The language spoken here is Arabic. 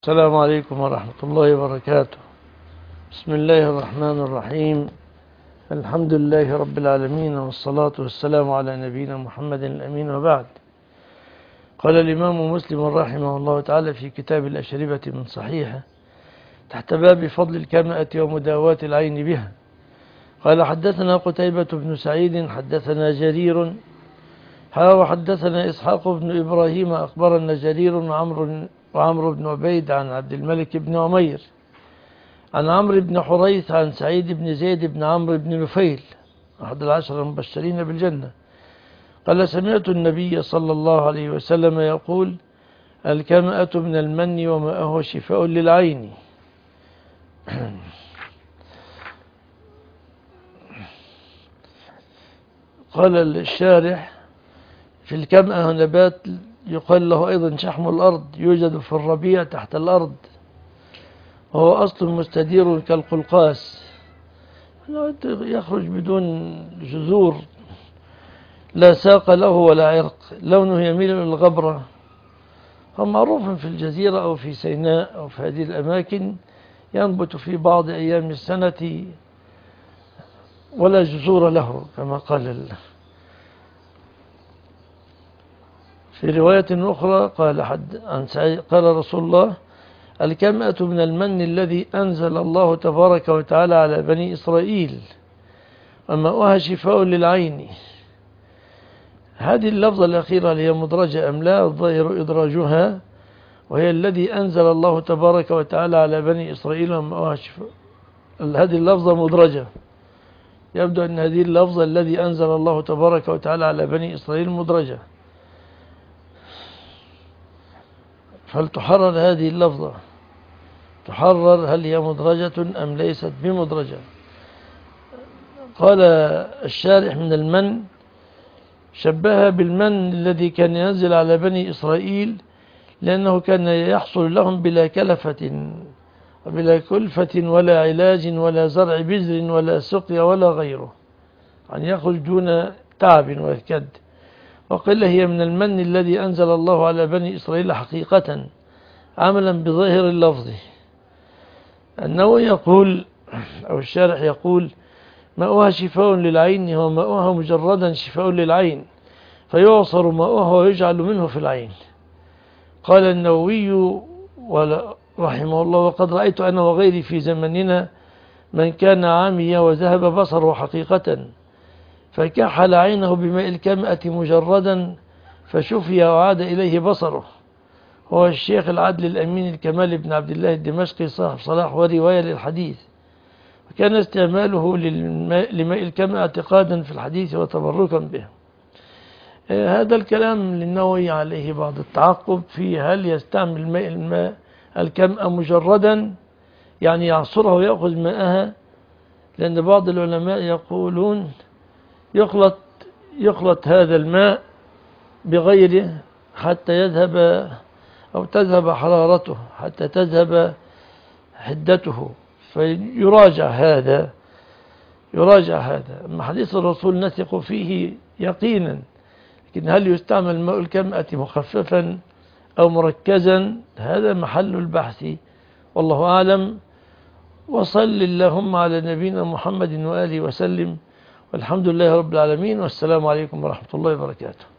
السلام عليكم ورحمة الله وبركاته. بسم الله الرحمن الرحيم. الحمد لله رب العالمين، والصلاة والسلام على نبينا محمد الأمين، وبعد. قال الإمام مسلم رحمه الله تعالى في كتاب الأشربة من صحيحه تحت باب فضل الكمأة ومداواة العين بها، قال: حدثنا قتيبة بن سعيد حدثنا جرير وحدثنا إسحاق بن إبراهيم أخبرنا جرير وعمرو بن عبيد عن عبد الملك بن عمير عن عمرو بن حريث عن سعيد بن زيد بن عمرو بن نفيل أحد العشر المبشرين بالجنة قال: سمعت النبي صلى الله عليه وسلم يقول: الكمأة من المن وماءه شفاء للعين. قال الشارح: في الكمأة نبات يقال له أيضا شحم الأرض، يوجد في الربيع تحت الأرض، وهو أصل مستدير كالقلقاس، يخرج بدون جذور، لا ساق له ولا عرق، لونه يميل إلى الغبرة. هو معروف في الجزيرة أو في سيناء أو في هذه الأماكن، ينبت في بعض أيام السنة ولا جذور له كما قال في رواية أخرى قال رسول الله: الكمأة من المن الذي أنزل الله تبارك وتعالى على بني إسرائيل وماؤها شفاء للعين. هذه اللفظة الأخيرة اللي هي مدرجة أم لا؟ الظاهر إدراجها، وهي الذي أنزل الله تبارك وتعالى على بني إسرائيل وماؤها شفاء. هذه اللفظة مدرجة، يبدو أن هذه اللفظة الذي أنزل الله تبارك وتعالى على بني إسرائيل مدرجة، فلتحرر هذه اللفظة، تحرر هل هي مدرجة أم ليست بمدرجة. قال الشارح: من المن، شبهها بالمن الذي كان ينزل على بني إسرائيل، لأنه كان يحصل لهم بلا كلفة وبلا كلفة ولا علاج ولا زرع بذر ولا سقيا ولا غيره، يعني يخرج دون تعب وكد. وقيل هي من المن الذي أنزل الله على بني إسرائيل حقيقة عملا بظاهر اللفظ. أنه يقول، أو الشارح يقول: ماؤها شفاء للعين، هو ماؤها مجردا شفاء للعين، فيعصر ماؤها ويجعل منه في العين. قال النووي رحمه الله: وقد رأيت أنا وغيري في زمننا من كان عاميا وذهب بصره حقيقة، فكحل عينه بماء الكمأة مجردا فشفي وعاد إليه بصره. هو الشيخ العدل الأمين الكمال بن عبد الله الدمشقي صاحب صلاح ورواية للحديث، وكان استعماله لماء الكمأة اعتقادا في الحديث وتبركا به. هذا الكلام للنووي عليه بعض التعقب في هل يستعمل ماء الكمأة مجردا، يعني يعصرها ويأخذ ماءها، لأن بعض العلماء يقولون يخلط هذا الماء بغيره حتى يذهب أو تذهب حرارته، حتى تذهب حدته، فيراجع هذا. أما حديث الرسول نثق فيه يقينا، لكن هل يستعمل ماء الكمأة مخففا أو مركزا؟ هذا محل البحث، والله أعلم. وصل اللهم على نبينا محمد وآله وسلم، والحمد لله رب العالمين، والسلام عليكم ورحمة الله وبركاته.